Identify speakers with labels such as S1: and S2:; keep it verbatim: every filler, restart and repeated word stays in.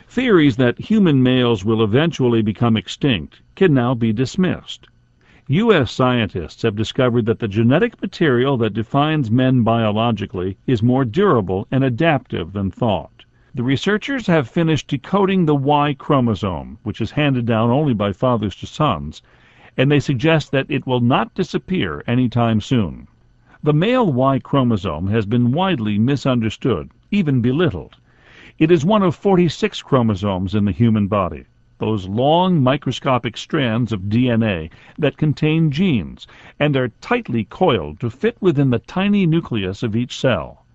S1: Theories that human males will eventually become extinct can now be dismissed. U S scientists have discovered that the genetic material that defines men biologically is more durable and adaptive than thought. The researchers have finished decoding the Y chromosome, which is handed down only by fathers to sons, and they suggest that it will not disappear anytime soon. The male Y chromosome has been widely misunderstood, even belittled. It is one of forty-six chromosomes in the human body, those long microscopic strands of D N A that contain genes and are tightly coiled to fit within the tiny nucleus of each cell.